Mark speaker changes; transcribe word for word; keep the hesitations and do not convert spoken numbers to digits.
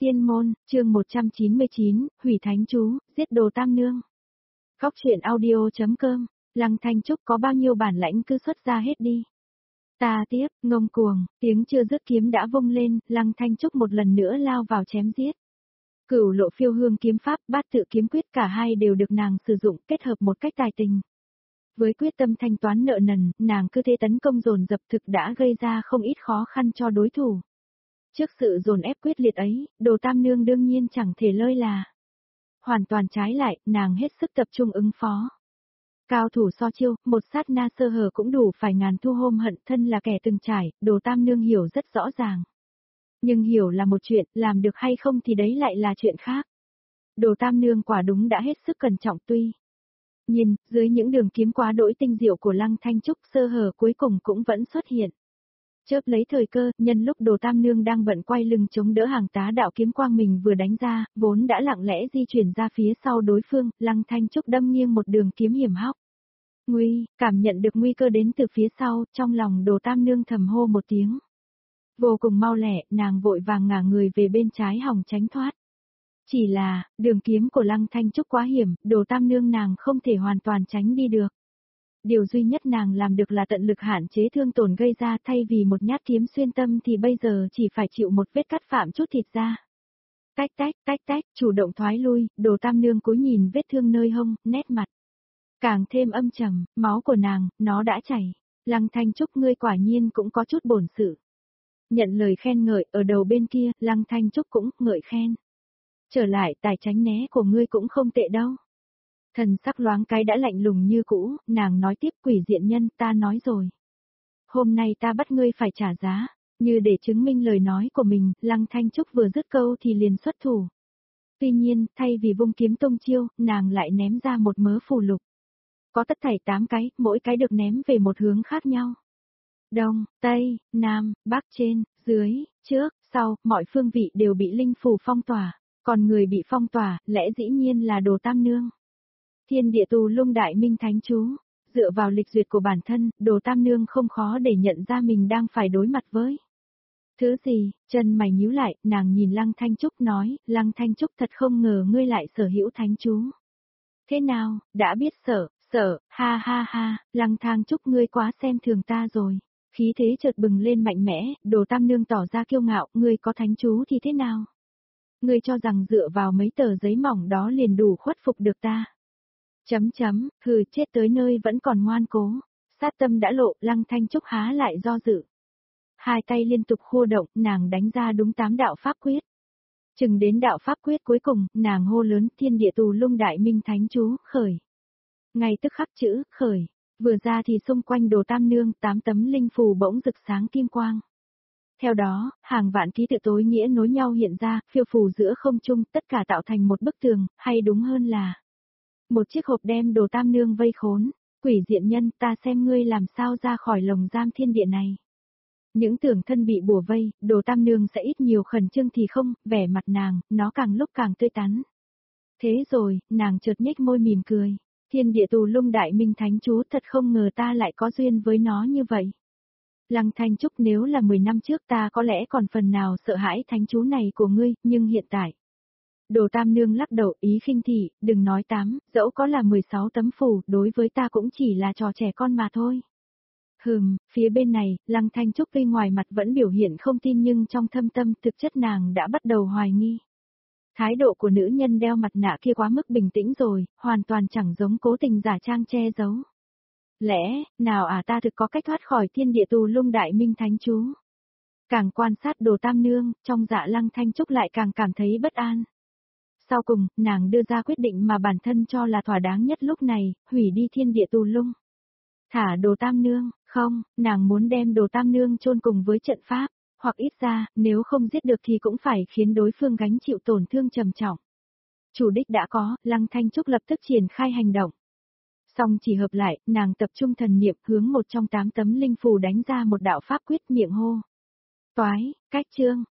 Speaker 1: Tiên môn, chương một trăm chín mươi chín, hủy thánh chú, giết Đồ Tam Nương. Góc truyện audio chấm com, Lăng Thanh Trúc có bao nhiêu bản lãnh cứ xuất ra hết đi. Ta tiếp, ngông cuồng, tiếng chưa dứt kiếm đã vung lên, Lăng Thanh Trúc một lần nữa lao vào chém giết. Cửu lộ phiêu hương kiếm pháp, bát tự kiếm quyết cả hai đều được nàng sử dụng kết hợp một cách tài tình. Với quyết tâm thanh toán nợ nần, nàng cứ thế tấn công dồn dập thực đã gây ra không ít khó khăn cho đối thủ. Trước sự dồn ép quyết liệt ấy, Đồ Tam Nương đương nhiên chẳng thể lơi là. Hoàn toàn trái lại, nàng hết sức tập trung ứng phó. Cao thủ so chiêu, một sát na sơ hở cũng đủ phải ngàn thu hôm hận, thân là kẻ từng trải, Đồ Tam Nương hiểu rất rõ ràng. Nhưng hiểu là một chuyện, làm được hay không thì đấy lại là chuyện khác. Đồ Tam Nương quả đúng đã hết sức cẩn trọng tuy. Nhìn, dưới những đường kiếm quá đỗi tinh diệu của Lăng Thanh Trúc, sơ hở cuối cùng cũng vẫn xuất hiện. Chớp lấy thời cơ, nhân lúc Đồ Tam Nương đang bận quay lưng chống đỡ hàng tá đạo kiếm quang mình vừa đánh ra, vốn đã lặng lẽ di chuyển ra phía sau đối phương, Lăng Thanh Trúc đâm nghiêng một đường kiếm hiểm hóc. Nguy, cảm nhận được nguy cơ đến từ phía sau, trong lòng Đồ Tam Nương thầm hô một tiếng. Vô cùng mau lẹ, nàng vội vàng ngả người về bên trái hòng tránh thoát. Chỉ là, đường kiếm của Lăng Thanh Trúc quá hiểm, Đồ Tam Nương nàng không thể hoàn toàn tránh đi được. Điều duy nhất nàng làm được là tận lực hạn chế thương tổn gây ra, thay vì một nhát kiếm xuyên tâm thì bây giờ chỉ phải chịu một vết cắt phạm chút thịt ra. Tách tách, tách tách, chủ động thoái lui, Đồ Tam Nương cúi nhìn vết thương nơi hông, nét mặt. Càng thêm âm trầm, máu của nàng, nó đã chảy. Lăng Thanh Trúc ngươi quả nhiên cũng có chút bổn sự. Nhận lời khen ngợi, ở đầu bên kia, Lăng Thanh Trúc cũng ngợi khen. Trở lại, tài tránh né của ngươi cũng không tệ đâu. Thần sắc loáng cái đã lạnh lùng như cũ, nàng nói tiếp quỷ diện nhân, ta nói rồi. Hôm nay ta bắt ngươi phải trả giá, như để chứng minh lời nói của mình, Lăng Thanh Trúc vừa dứt câu thì liền xuất thủ. Tuy nhiên, thay vì vung kiếm tung chiêu, nàng lại ném ra một mớ phù lục. Có tất thảy tám cái, mỗi cái được ném về một hướng khác nhau. Đông, Tây, Nam, Bắc trên, dưới, trước, sau, mọi phương vị đều bị linh phù phong tỏa, còn người bị phong tỏa, lẽ dĩ nhiên là Đồ Tam Nương. Thiên địa tù lung đại minh thánh chú, dựa vào lịch duyệt của bản thân, Đồ Tam Nương không khó để nhận ra mình đang phải đối mặt với. Thứ gì, chân mày nhíu lại, nàng nhìn Lăng Thanh Trúc nói, Lăng Thanh Trúc thật không ngờ ngươi lại sở hữu thánh chú. Thế nào, đã biết sợ, sợ, ha ha ha, Lăng Thanh Trúc ngươi quá xem thường ta rồi. Khí thế chợt bừng lên mạnh mẽ, Đồ Tam Nương tỏ ra kiêu ngạo, ngươi có thánh chú thì thế nào? Ngươi cho rằng dựa vào mấy tờ giấy mỏng đó liền đủ khuất phục được ta. Chấm chấm, hừ chết tới nơi vẫn còn ngoan cố. Sát tâm đã lộ, Lăng Thanh Trúc há lại do dự. Hai tay liên tục khua động, nàng đánh ra đúng tám đạo pháp quyết. Chừng đến đạo pháp quyết cuối cùng, nàng hô lớn thiên địa tù lung đại minh thánh chú, khởi. Ngay tức khắc chữ, khởi. Vừa ra thì xung quanh Đồ Tam Nương, tám tấm linh phù bỗng rực sáng kim quang. Theo đó, hàng vạn ký tự tối nghĩa nối nhau hiện ra, phiêu phù giữa không trung, tất cả tạo thành một bức tường, hay đúng hơn là một chiếc hộp đem Đồ Tam Nương vây khốn. Quỷ diện nhân, ta xem ngươi làm sao ra khỏi lồng giam thiên địa này. Những tưởng thân bị bùa vây, Đồ Tam Nương sẽ ít nhiều khẩn trương thì không, vẻ mặt nàng, nó càng lúc càng tươi tắn. Thế rồi, nàng chợt nhếch môi mỉm cười. Thiên địa tù lung đại minh thánh chú, thật không ngờ ta lại có duyên với nó như vậy. Lăng Thanh Trúc, nếu là mười năm trước ta có lẽ còn phần nào sợ hãi thánh chú này của ngươi, nhưng hiện tại. Đồ Tam Nương lắc đầu ý khinh thị, đừng nói tám, dẫu có là mười sáu tấm phù, đối với ta cũng chỉ là trò trẻ con mà thôi. Hừm, phía bên này, Lăng Thanh Trúc tuy ngoài mặt vẫn biểu hiện không tin nhưng trong thâm tâm thực chất nàng đã bắt đầu hoài nghi. Thái độ của nữ nhân đeo mặt nạ kia quá mức bình tĩnh rồi, hoàn toàn chẳng giống cố tình giả trang che giấu. Lẽ, nào à ta thực có cách thoát khỏi thiên địa tù lung đại minh thánh chú. Càng quan sát Đồ Tam Nương, trong dạ Lăng Thanh Trúc lại càng cảm thấy bất an. Sau cùng, nàng đưa ra quyết định mà bản thân cho là thỏa đáng nhất lúc này, hủy đi thiên địa tù lung. Thả Đồ Tam Nương, không, nàng muốn đem Đồ Tam Nương chôn cùng với trận pháp, hoặc ít ra, nếu không giết được thì cũng phải khiến đối phương gánh chịu tổn thương trầm trọng. Chủ đích đã có, Lăng Thanh Trúc lập tức triển khai hành động. Xong chỉ hợp lại, nàng tập trung thần niệm hướng một trong tám tấm linh phù đánh ra một đạo pháp quyết miệng hô. Toái, cách chương,